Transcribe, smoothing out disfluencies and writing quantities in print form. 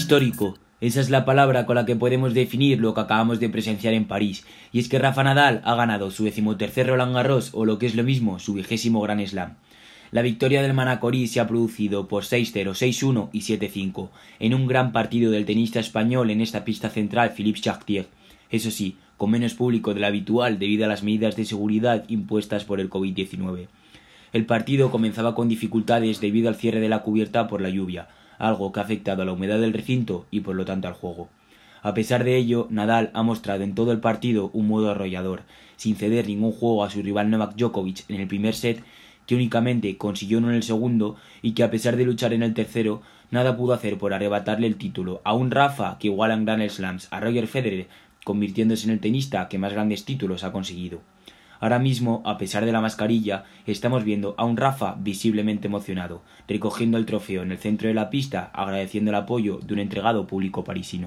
Histórico. Esa es la palabra con la que podemos definir lo que acabamos de presenciar en París, y es que Rafa Nadal ha ganado su 13º Roland Garros, o lo que es lo mismo, su 20º Grand Slam. La victoria del manacorí se ha producido por 6-0, 6-1 y 7-5, en un gran partido del tenista español en esta pista central Philippe Chatrier, eso sí, con menos público de lo habitual debido a las medidas de seguridad impuestas por el COVID-19. El partido comenzaba con dificultades debido al cierre de la cubierta por la lluvia, algo que ha afectado a la humedad del recinto y por lo tanto al juego. A pesar de ello, Nadal ha mostrado en todo el partido un modo arrollador, sin ceder ningún juego a su rival Novak Djokovic en el primer set, que únicamente consiguió uno en el segundo y que a pesar de luchar en el tercero, nada pudo hacer por arrebatarle el título a un Rafa que iguala en Grand Slams a Roger Federer, convirtiéndose en el tenista que más grandes títulos ha conseguido. Ahora mismo, a pesar de la mascarilla, estamos viendo a un Rafa visiblemente emocionado, recogiendo el trofeo en el centro de la pista, agradeciendo el apoyo de un entregado público parisino.